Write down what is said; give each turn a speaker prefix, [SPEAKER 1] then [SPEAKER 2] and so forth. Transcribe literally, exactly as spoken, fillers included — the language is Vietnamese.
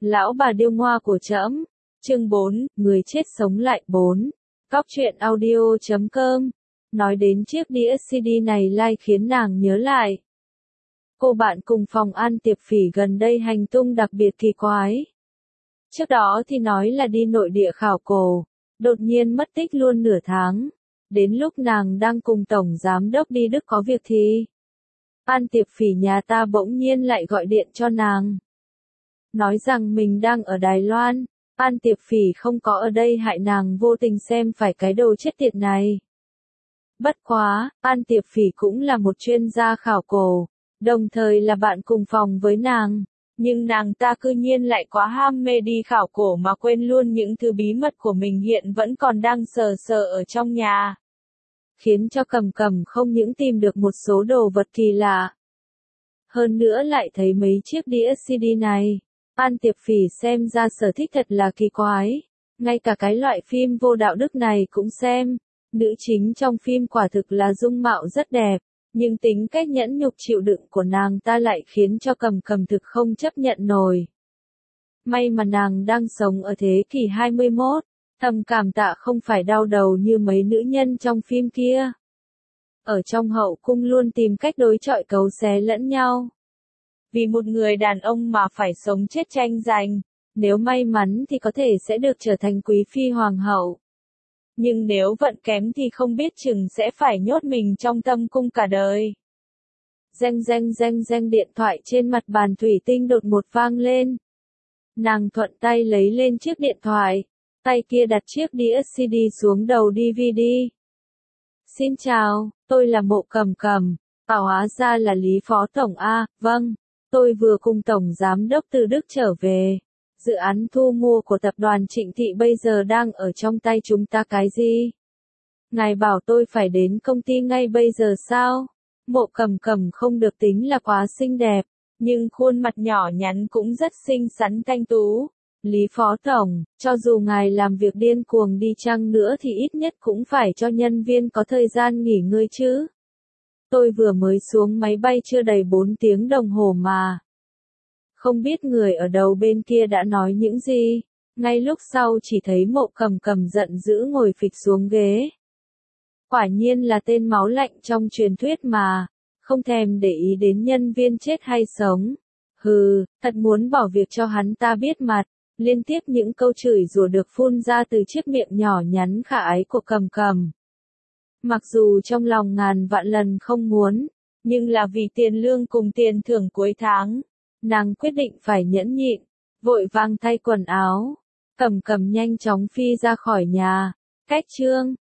[SPEAKER 1] Lão bà điêu ngoa của trẫm. Chương bốn, người chết sống lại bốn. Cóc truyện audio chấm com. Nói đến chiếc đĩa xê đê này lai khiến nàng nhớ lại. Cô bạn cùng phòng An Tiệp Phỉ gần đây hành tung đặc biệt kỳ quái. Trước đó thì nói là đi nội địa khảo cổ, đột nhiên mất tích luôn nửa tháng. Đến lúc nàng đang cùng Tổng Giám Đốc đi Đức có việc thì An Tiệp Phỉ nhà ta bỗng nhiên lại gọi điện cho nàng. Nói rằng mình đang ở Đài Loan, An Tiệp Phỉ không có ở đây hại nàng vô tình xem phải cái đồ chết tiệt này. Bất quá, An Tiệp Phỉ cũng là một chuyên gia khảo cổ, đồng thời là bạn cùng phòng với nàng. Nhưng nàng ta cư nhiên lại quá ham mê đi khảo cổ mà quên luôn những thứ bí mật của mình hiện vẫn còn đang sờ sờ ở trong nhà. Khiến cho Cầm Cầm không những tìm được một số đồ vật kỳ lạ. Hơn nữa lại thấy mấy chiếc đĩa xê đê này. An Tiệp Phỉ xem ra sở thích thật là kỳ quái. Ngay cả cái loại phim vô đạo đức này cũng xem. Nữ chính trong phim quả thực là dung mạo rất đẹp. Nhưng tính cách nhẫn nhục chịu đựng của nàng ta lại khiến cho Cầm Cầm thực không chấp nhận nổi. May mà nàng đang sống ở thế kỷ hai mươi mốt, thầm cảm tạ không phải đau đầu như mấy nữ nhân trong phim kia. Ở trong hậu cung luôn tìm cách đối chọi cấu xé lẫn nhau. Vì một người đàn ông mà phải sống chết tranh giành, nếu may mắn thì có thể sẽ được trở thành quý phi hoàng hậu. Nhưng nếu vận kém thì không biết chừng sẽ phải nhốt mình trong tâm cung cả đời. Reng reng reng reng điện thoại trên mặt bàn thủy tinh đột một vang lên. Nàng thuận tay lấy lên chiếc điện thoại, tay kia đặt chiếc đĩa xê đê xuống đầu đê vê đê. Xin chào, tôi là Mộ Cầm Cầm, à hóa ra là Lý Phó Tổng A, vâng, tôi vừa cùng Tổng Giám Đốc từ Đức trở về. Dự án thu mua của tập đoàn Trịnh Thị bây giờ đang ở trong tay chúng ta cái gì? Ngài bảo tôi phải đến công ty ngay bây giờ sao? Mộ Cầm Cầm không được tính là quá xinh đẹp, nhưng khuôn mặt nhỏ nhắn cũng rất xinh xắn thanh tú. Lý Phó Tổng, cho dù ngài làm việc điên cuồng đi chăng nữa thì ít nhất cũng phải cho nhân viên có thời gian nghỉ ngơi chứ. Tôi vừa mới xuống máy bay chưa đầy bốn tiếng đồng hồ mà. Không biết người ở đầu bên kia đã nói những gì, ngay lúc sau chỉ thấy Mộ Cầm Cầm giận dữ ngồi phịch xuống ghế. Quả nhiên là tên máu lạnh trong truyền thuyết mà, không thèm để ý đến nhân viên chết hay sống. Hừ, thật muốn bỏ việc cho hắn ta biết mặt, liên tiếp những câu chửi rủa được phun ra từ chiếc miệng nhỏ nhắn khả ái của Cầm Cầm. Mặc dù trong lòng ngàn vạn lần không muốn, nhưng là vì tiền lương cùng tiền thưởng cuối tháng. Nàng quyết định phải nhẫn nhịn, vội vàng thay quần áo, Cầm Cầm nhanh chóng phi ra khỏi nhà. Cách chương,